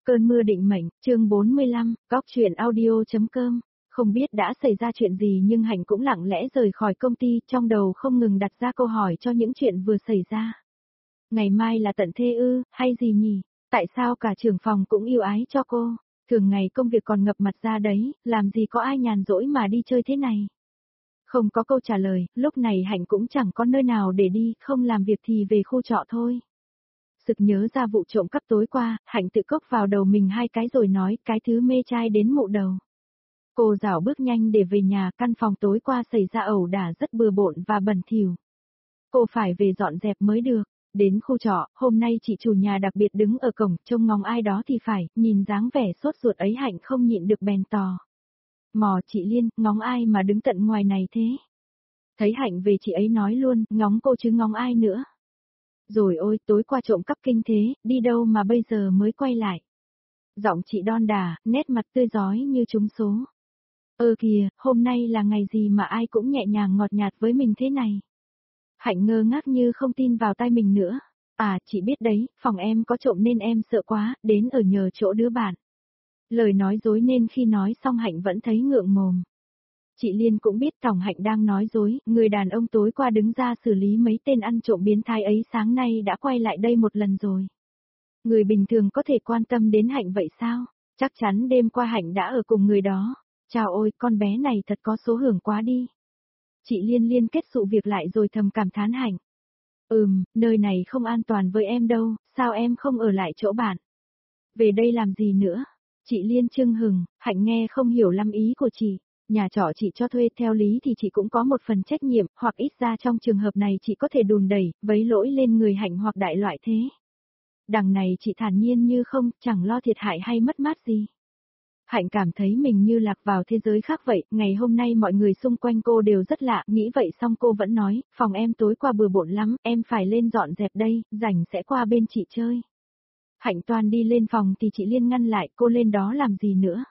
Cơn mưa định mệnh, chương 45, góc truyện audio.com. Không biết đã xảy ra chuyện gì nhưng Hạnh cũng lặng lẽ rời khỏi công ty, trong đầu không ngừng đặt ra câu hỏi cho những chuyện vừa xảy ra. Ngày mai là tận thế ư, hay gì nhỉ? Tại sao cả trưởng phòng cũng yêu ái cho cô? Thường ngày công việc còn ngập mặt ra đấy, làm gì có ai nhàn rỗi mà đi chơi thế này? Không có câu trả lời, lúc này Hạnh cũng chẳng có nơi nào để đi, không làm việc thì về khu trọ thôi. Sực nhớ ra vụ trộm cắp tối qua, Hạnh tự cốc vào đầu mình 2 cái rồi nói cái thứ mê trai đến mụ đầu. Cô dảo bước nhanh để về nhà, căn phòng tối qua xảy ra ẩu đả rất bừa bộn và bẩn thỉu. Cô phải về dọn dẹp mới được. Đến khu trọ, hôm nay chị chủ nhà đặc biệt đứng ở cổng trông ngóng ai đó thì phải, nhìn dáng vẻ sốt ruột ấy Hạnh không nhịn được bèn tò. Mò chị Liên, ngóng ai mà đứng tận ngoài này thế? Thấy Hạnh về chị ấy nói luôn, ngóng cô chứ ngóng ai nữa. Rồi ôi, tối qua trộm cắp kinh thế, đi đâu mà bây giờ mới quay lại. Giọng chị đon đà, nét mặt tươi rói như trúng số. Kìa, hôm nay là ngày gì mà ai cũng nhẹ nhàng ngọt nhạt với mình thế này. Hạnh ngơ ngác như không tin vào tai mình nữa. À, chị biết đấy, phòng em có trộm nên em sợ quá, đến ở nhờ chỗ đứa bạn. Lời nói dối nên khi nói xong Hạnh vẫn thấy ngượng mồm. Chị Liên cũng biết Tòng Hạnh đang nói dối, người đàn ông tối qua đứng ra xử lý mấy tên ăn trộm biến thái ấy sáng nay đã quay lại đây một lần rồi. Người bình thường có thể quan tâm đến Hạnh vậy sao? Chắc chắn đêm qua Hạnh đã ở cùng người đó. Chào ôi, con bé này thật có số hưởng quá đi. Chị Liên liên kết sự việc lại rồi thầm cảm thán Hạnh. Nơi này không an toàn với em đâu, sao em không ở lại chỗ bạn? Về đây làm gì nữa? Chị Liên chưng hừng, Hạnh nghe không hiểu lắm ý của chị. Nhà trọ chị cho thuê theo lý thì chị cũng có một phần trách nhiệm, hoặc ít ra trong trường hợp này chị có thể đùn đẩy, vấy lỗi lên người Hạnh hoặc đại loại thế. Đằng này chị thản nhiên như không, chẳng lo thiệt hại hay mất mát gì. Hạnh cảm thấy mình như lạc vào thế giới khác vậy, ngày hôm nay mọi người xung quanh cô đều rất lạ, nghĩ vậy xong cô vẫn nói, phòng em tối qua bừa bộn lắm, em phải lên dọn dẹp đây, rảnh sẽ qua bên chị chơi. Hạnh toan đi lên phòng thì chị Liên ngăn lại, cô lên đó làm gì nữa?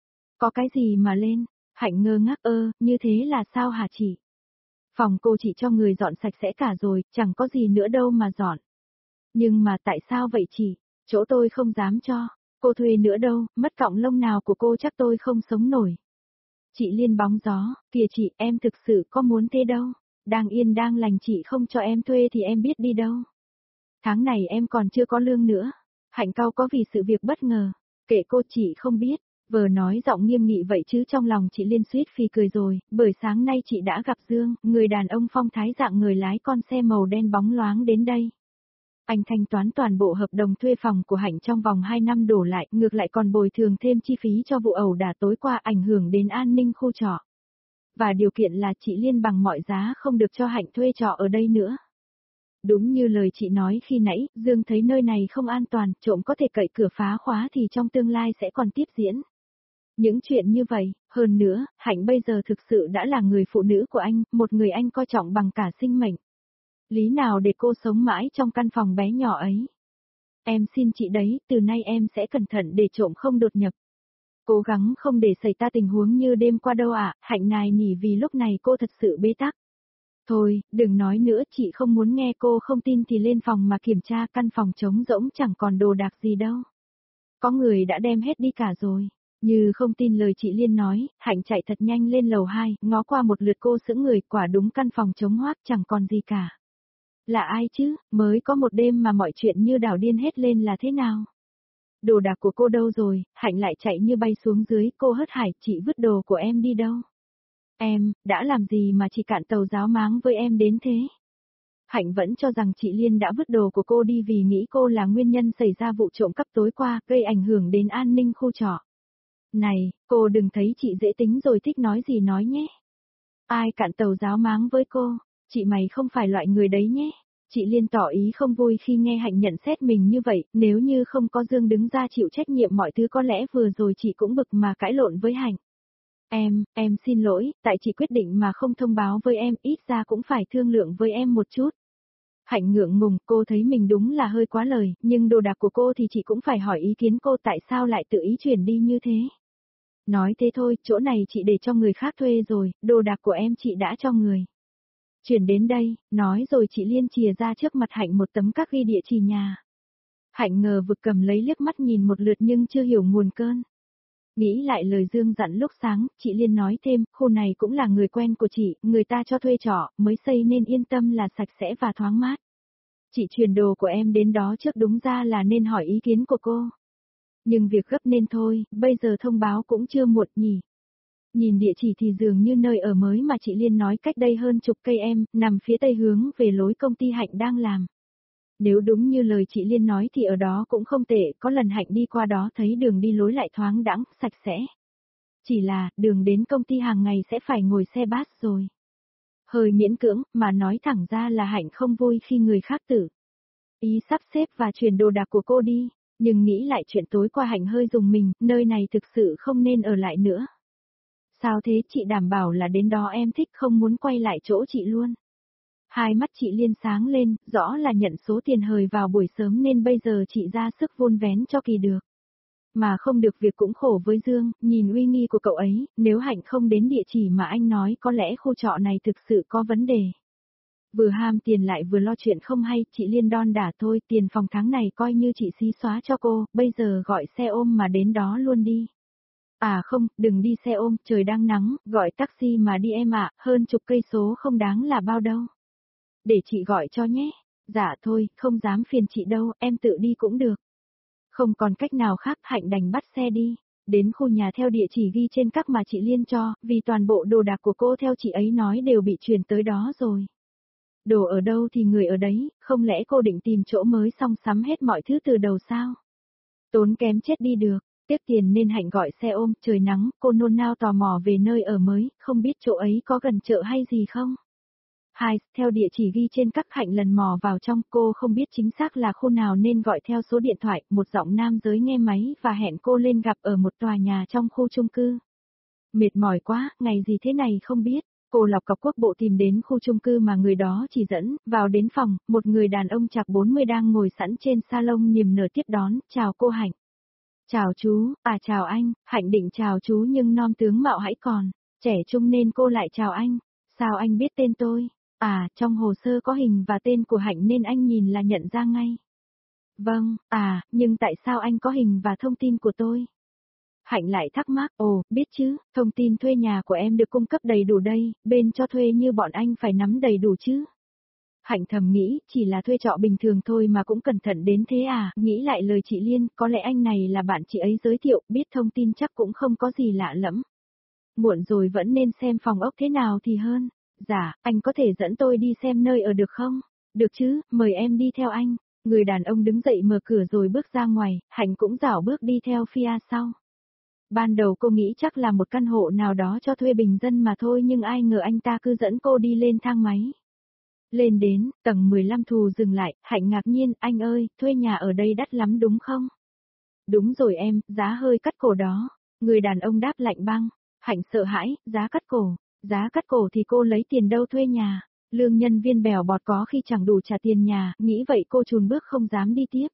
Có cái gì mà lên? Hạnh ngơ ngác như thế là sao hả chị? Phòng cô chị cho người dọn sạch sẽ cả rồi, chẳng có gì nữa đâu mà dọn. Nhưng mà tại sao vậy chị? Chỗ tôi không dám cho. Cô thuê nữa đâu, mất cọng lông nào của cô chắc tôi không sống nổi. Chị Liên bóng gió, kìa chị, em thực sự có muốn thế đâu. Đang yên đang lành chị không cho em thuê thì em biết đi đâu. Tháng này em còn chưa có lương nữa. Hạnh cau có vì sự việc bất ngờ. Kệ cô chị không biết. Vừa nói giọng nghiêm nghị vậy chứ trong lòng chị Liên suýt phì cười rồi, bởi sáng nay chị đã gặp Dương, người đàn ông phong thái dạng người lái con xe màu đen bóng loáng đến đây. Anh thanh toán toàn bộ hợp đồng thuê phòng của Hạnh trong vòng 2 năm đổ lại, ngược lại còn bồi thường thêm chi phí cho vụ ẩu đả tối qua ảnh hưởng đến an ninh khu trọ. Và điều kiện là chị Liên bằng mọi giá không được cho Hạnh thuê trọ ở đây nữa. Đúng như lời chị nói khi nãy, Dương thấy nơi này không an toàn, trộm có thể cậy cửa phá khóa thì trong tương lai sẽ còn tiếp diễn. Những chuyện như vậy, hơn nữa, Hạnh bây giờ thực sự đã là người phụ nữ của anh, một người anh coi trọng bằng cả sinh mệnh. Lý nào để cô sống mãi trong căn phòng bé nhỏ ấy? Em xin chị đấy, từ nay em sẽ cẩn thận để trộm không đột nhập. Cố gắng không để xảy ra tình huống như đêm qua đâu ạ, Hạnh nài nỉ vì lúc này cô thật sự bế tắc. Thôi, đừng nói nữa, chị không muốn nghe, cô không tin thì lên phòng mà kiểm tra, căn phòng trống rỗng chẳng còn đồ đạc gì đâu. Có người đã đem hết đi cả rồi. Như không tin lời chị Liên nói, Hạnh chạy thật nhanh lên lầu 2, ngó qua một lượt cô sững người, quả đúng căn phòng trống hoác chẳng còn gì cả. Là ai chứ, mới có một đêm mà mọi chuyện như đảo điên hết lên là thế nào? Đồ đạc của cô đâu rồi? Hạnh lại chạy như bay xuống dưới, cô hớt hải, chị vứt đồ của em đi đâu? Em, đã làm gì mà chị cạn tàu giáo máng với em đến thế? Hạnh vẫn cho rằng chị Liên đã vứt đồ của cô đi vì nghĩ cô là nguyên nhân xảy ra vụ trộm cắp tối qua, gây ảnh hưởng đến an ninh khu trọ. Này, cô đừng thấy chị dễ tính rồi thích nói gì nói nhé. Ai cạn tàu giáo máng với cô? Chị mày không phải loại người đấy nhé. Chị Liên tỏ ý không vui khi nghe Hạnh nhận xét mình như vậy, nếu như không có Dương đứng ra chịu trách nhiệm mọi thứ có lẽ vừa rồi chị cũng bực mà cãi lộn với Hạnh. Em xin lỗi, tại chị quyết định mà không thông báo với em, ít ra cũng phải thương lượng với em một chút. Hạnh ngượng ngùng, cô thấy mình đúng là hơi quá lời, nhưng đồ đạc của cô thì chị cũng phải hỏi ý kiến cô tại sao lại tự ý chuyển đi như thế. Nói thế thôi, chỗ này chị để cho người khác thuê rồi, đồ đạc của em chị đã cho người. Chuyển đến đây, nói rồi chị Liên chìa ra trước mặt Hạnh một tấm các ghi địa chỉ nhà. Hạnh ngờ vực cầm lấy liếc mắt nhìn một lượt nhưng chưa hiểu nguồn cơn. Nghĩ lại lời Dương dặn lúc sáng, chị Liên nói thêm, khu này cũng là người quen của chị, người ta cho thuê trọ, mới xây nên yên tâm là sạch sẽ và thoáng mát. Chị chuyển đồ của em đến đó trước, đúng ra là nên hỏi ý kiến của cô. Nhưng việc gấp nên thôi, bây giờ thông báo cũng chưa muộn nhỉ. Nhìn địa chỉ thì dường như nơi ở mới mà chị Liên nói cách đây hơn chục cây em, nằm phía tây hướng về lối công ty Hạnh đang làm. Nếu đúng như lời chị Liên nói thì ở đó cũng không tệ, có lần Hạnh đi qua đó thấy đường đi lối lại thoáng đãng, sạch sẽ. Chỉ là, đường đến công ty hàng ngày sẽ phải ngồi xe bus rồi. Hơi miễn cưỡng, mà nói thẳng ra là Hạnh không vui khi người khác tự ý sắp xếp và chuyển đồ đạc của cô đi, nhưng nghĩ lại chuyện tối qua Hạnh hơi rùng mình, nơi này thực sự không nên ở lại nữa. Sao thế, chị đảm bảo là đến đó em thích, không muốn quay lại chỗ chị luôn. Hai mắt chị Liên sáng lên, rõ là nhận số tiền hời vào buổi sớm nên bây giờ chị ra sức vun vén cho kỳ được. Mà không được việc cũng khổ với Dương, nhìn uy nghi của cậu ấy, nếu Hạnh không đến địa chỉ mà anh nói có lẽ khu trọ này thực sự có vấn đề. Vừa ham tiền lại vừa lo chuyện không hay, chị Liên đon đả thôi, tiền phòng tháng này coi như chị xí xóa cho cô, bây giờ gọi xe ôm mà đến đó luôn đi. À không, đừng đi xe ôm, trời đang nắng, gọi taxi mà đi em ạ, hơn chục cây số không đáng là bao đâu. Để chị gọi cho nhé. Dạ thôi, không dám phiền chị đâu, em tự đi cũng được. Không còn cách nào khác, Hạnh đành bắt xe đi. Đến khu nhà theo địa chỉ ghi trên các mà chị Liên cho, vì toàn bộ đồ đạc của cô theo chị ấy nói đều bị chuyển tới đó rồi. Đồ ở đâu thì người ở đấy, không lẽ cô định tìm chỗ mới xong sắm hết mọi thứ từ đầu sao? Tốn kém chết đi được, tiếc tiền nên Hạnh gọi xe ôm, trời nắng, cô nôn nao tò mò về nơi ở mới, không biết chỗ ấy có gần chợ hay gì không? Theo địa chỉ ghi trên các, Hạnh lần mò vào trong, cô không biết chính xác là khu nào nên gọi theo số điện thoại, một giọng nam giới nghe máy và hẹn cô lên gặp ở một tòa nhà trong khu chung cư. Mệt mỏi quá, ngày gì thế này không biết. Cô lọc cọc quốc bộ tìm đến khu chung cư mà người đó chỉ dẫn, vào đến phòng, một người đàn ông chạc 40 đang ngồi sẵn trên salon niềm nở tiếp đón, chào cô Hạnh. Chào chú, chào anh, Hạnh định chào chú nhưng non tướng mạo hãy còn, trẻ trung nên cô lại chào anh. Sao anh biết tên tôi? Trong hồ sơ có hình và tên của Hạnh nên anh nhìn là nhận ra ngay. Vâng, nhưng tại sao anh có hình và thông tin của tôi? Hạnh lại thắc mắc, biết chứ, thông tin thuê nhà của em được cung cấp đầy đủ đây, bên cho thuê như bọn anh phải nắm đầy đủ chứ. Hạnh thầm nghĩ, chỉ là thuê trọ bình thường thôi mà cũng cẩn thận đến thế nghĩ lại lời chị Liên, có lẽ anh này là bạn chị ấy giới thiệu, biết thông tin chắc cũng không có gì lạ lẫm. Muộn rồi vẫn nên xem phòng ốc thế nào thì hơn. Dạ, anh có thể dẫn tôi đi xem nơi ở được không? Được chứ, mời em đi theo anh. Người đàn ông đứng dậy mở cửa rồi bước ra ngoài, Hạnh cũng rảo bước đi theo phía sau. Ban đầu cô nghĩ chắc là một căn hộ nào đó cho thuê bình dân mà thôi nhưng ai ngờ anh ta cứ dẫn cô đi lên thang máy. Lên đến, tầng 15 thù dừng lại, Hạnh ngạc nhiên, anh ơi, thuê nhà ở đây đắt lắm đúng không? Đúng rồi em, giá hơi cắt cổ đó. Người đàn ông đáp lạnh băng. Hạnh sợ hãi, giá cắt cổ. Giá cắt cổ thì cô lấy tiền đâu thuê nhà. Lương nhân viên bèo bọt có khi chẳng đủ trả tiền nhà, nghĩ vậy cô chùn bước không dám đi tiếp.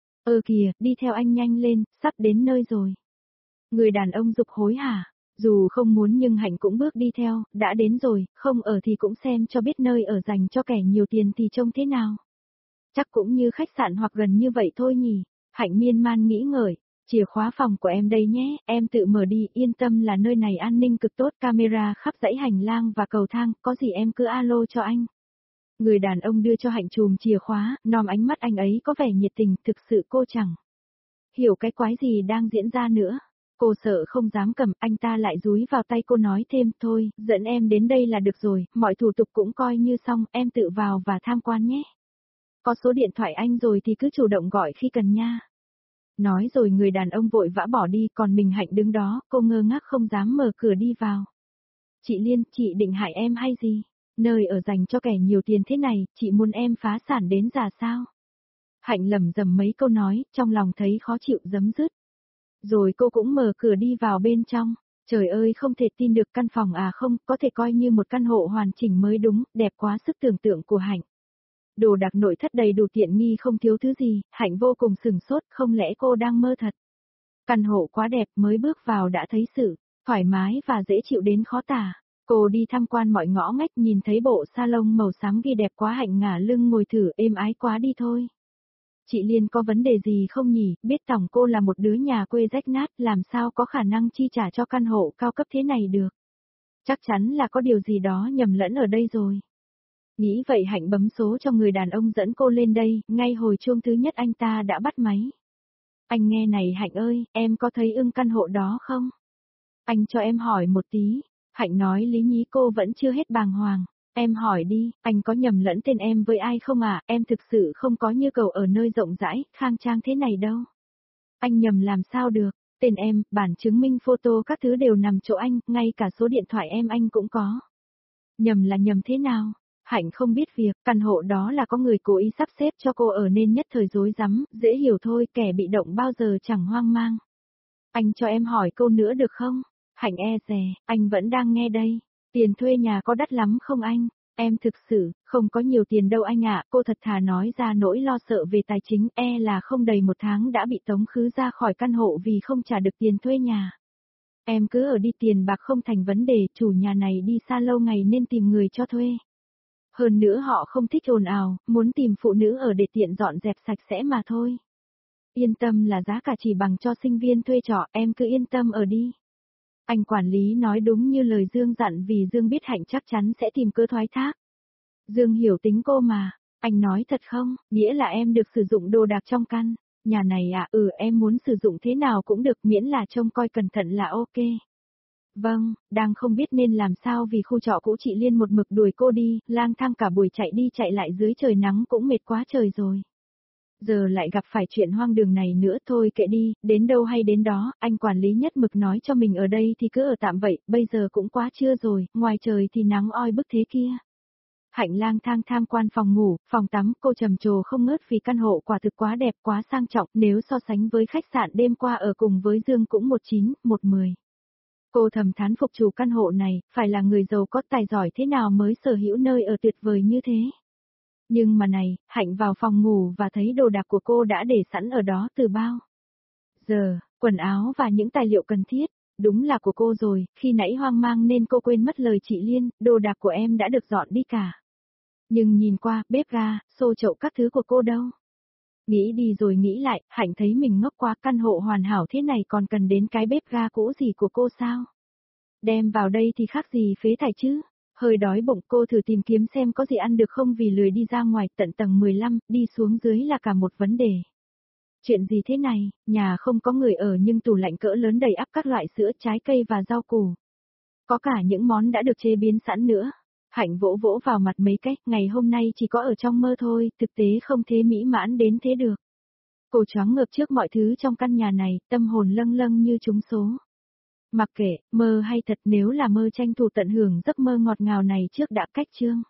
Kìa, đi theo anh nhanh lên, sắp đến nơi rồi. Người đàn ông giục hối hả. Dù không muốn nhưng Hạnh cũng bước đi theo, đã đến rồi, không ở thì cũng xem cho biết nơi ở dành cho kẻ nhiều tiền thì trông thế nào. Chắc cũng như khách sạn hoặc gần như vậy thôi nhỉ. Hạnh miên man nghĩ ngợi. Chìa khóa phòng của em đây nhé, em tự mở đi, yên tâm là nơi này an ninh cực tốt, camera khắp dãy hành lang và cầu thang, có gì em cứ alo cho anh. Người đàn ông đưa cho Hạnh chùm chìa khóa, nòm ánh mắt anh ấy có vẻ nhiệt tình, thực sự cô chẳng hiểu cái quái gì đang diễn ra nữa. Cô sợ không dám cầm, anh ta lại dúi vào tay cô nói thêm, thôi, dẫn em đến đây là được rồi, mọi thủ tục cũng coi như xong, em tự vào và tham quan nhé. Có số điện thoại anh rồi thì cứ chủ động gọi khi cần nha. Nói rồi người đàn ông vội vã bỏ đi, còn mình Hạnh đứng đó, cô ngơ ngác không dám mở cửa đi vào. Chị Liên, chị định hại em hay gì? Nơi ở dành cho kẻ nhiều tiền thế này, chị muốn em phá sản đến già sao? Hạnh lẩm rầm mấy câu nói, trong lòng thấy khó chịu giấm dứt. Rồi cô cũng mở cửa đi vào bên trong. Trời ơi, không thể tin được, căn phòng không, có thể coi như một căn hộ hoàn chỉnh mới đúng, đẹp quá sức tưởng tượng của Hạnh. Đồ đạc nội thất đầy đủ tiện nghi không thiếu thứ gì, Hạnh vô cùng sửng sốt, không lẽ cô đang mơ thật. Căn hộ quá đẹp, mới bước vào đã thấy sự thoải mái và dễ chịu đến khó tả. Cô đi tham quan mọi ngõ ngách, nhìn thấy bộ salon màu xám ghi đẹp quá, Hạnh ngả lưng ngồi thử, êm ái quá đi thôi. Chị Liên có vấn đề gì không nhỉ, biết tổng cô là một đứa nhà quê rách nát, làm sao có khả năng chi trả cho căn hộ cao cấp thế này được. Chắc chắn là có điều gì đó nhầm lẫn ở đây rồi. Nghĩ vậy Hạnh bấm số cho người đàn ông dẫn cô lên đây, ngay hồi chuông thứ nhất anh ta đã bắt máy. Anh nghe này Hạnh ơi, em có thấy ưng căn hộ đó không? Anh cho em hỏi một tí. Hạnh nói lý nhí cô vẫn chưa hết bàng hoàng. Em hỏi đi, anh có nhầm lẫn tên em với ai không à, em thực sự không có nhu cầu ở nơi rộng rãi, khang trang thế này đâu. Anh nhầm làm sao được, tên em, bản chứng minh photo các thứ đều nằm chỗ anh, ngay cả số điện thoại em anh cũng có. Nhầm là nhầm thế nào? Hạnh không biết việc, căn hộ đó là có người cố ý sắp xếp cho cô ở nên nhất thời rối rắm, dễ hiểu thôi, kẻ bị động bao giờ chẳng hoang mang. Anh cho em hỏi câu nữa được không? Hạnh e dè, anh vẫn đang nghe đây. Tiền thuê nhà có đắt lắm không anh? Em thực sự, không có nhiều tiền đâu anh ạ, cô thật thà nói ra nỗi lo sợ về tài chính, là không đầy một tháng đã bị tống khứ ra khỏi căn hộ vì không trả được tiền thuê nhà. Em cứ ở đi, tiền bạc không thành vấn đề, chủ nhà này đi xa lâu ngày nên tìm người cho thuê. Hơn nữa họ không thích ồn ào, muốn tìm phụ nữ ở để tiện dọn dẹp sạch sẽ mà thôi. Yên tâm là giá cả chỉ bằng cho sinh viên thuê trọ, em cứ yên tâm ở đi. Anh quản lý nói đúng như lời Dương dặn vì Dương biết Hạnh chắc chắn sẽ tìm cớ thoái thác. Dương hiểu tính cô mà, anh nói thật không, nghĩa là em được sử dụng đồ đạc trong căn, nhà này à, em muốn sử dụng thế nào cũng được miễn là trông coi cẩn thận là ok. Vâng, đang không biết nên làm sao vì khu trọ cũ chị Liên một mực đuổi cô đi, lang thang cả buổi chạy đi chạy lại dưới trời nắng cũng mệt quá trời rồi. Giờ lại gặp phải chuyện hoang đường này nữa thôi kệ đi, đến đâu hay đến đó, anh quản lý nhất mực nói cho mình ở đây thì cứ ở tạm vậy, bây giờ cũng quá trưa rồi, ngoài trời thì nắng oi bức thế kia. Hạnh lang thang tham quan phòng ngủ, phòng tắm, cô trầm trồ không ngớt vì căn hộ quả thực quá đẹp quá sang trọng, nếu so sánh với khách sạn đêm qua ở cùng với Dương cũng 19, 110. Cô thầm thán phục chủ căn hộ này, phải là người giàu có tài giỏi thế nào mới sở hữu nơi ở tuyệt vời như thế. Nhưng mà này, Hạnh vào phòng ngủ và thấy đồ đạc của cô đã để sẵn ở đó từ bao giờ, quần áo và những tài liệu cần thiết, đúng là của cô rồi, khi nãy hoang mang nên cô quên mất lời chị Liên, đồ đạc của em đã được dọn đi cả. Nhưng nhìn qua, bếp ga, xô chậu các thứ của cô đâu. Nghĩ đi rồi nghĩ lại, Hạnh thấy mình ngốc quá, căn hộ hoàn hảo thế này còn cần đến cái bếp ga cũ gì của cô sao? Đem vào đây thì khác gì phế thải chứ? Hơi đói bụng cô thử tìm kiếm xem có gì ăn được không vì lười đi ra ngoài tận tầng 15, đi xuống dưới là cả một vấn đề. Chuyện gì thế này, nhà không có người ở nhưng tủ lạnh cỡ lớn đầy ắp các loại sữa, trái cây và rau củ. Có cả những món đã được chế biến sẵn nữa. Hạnh vỗ vỗ vào mặt mấy cái, ngày hôm nay chỉ có ở trong mơ thôi, thực tế không thế mỹ mãn đến thế được. Cô choáng ngợp trước mọi thứ trong căn nhà này, tâm hồn lâng lâng như trúng số. Mặc kệ, mơ hay thật, nếu là mơ tranh thủ tận hưởng giấc mơ ngọt ngào này trước đã cách chương.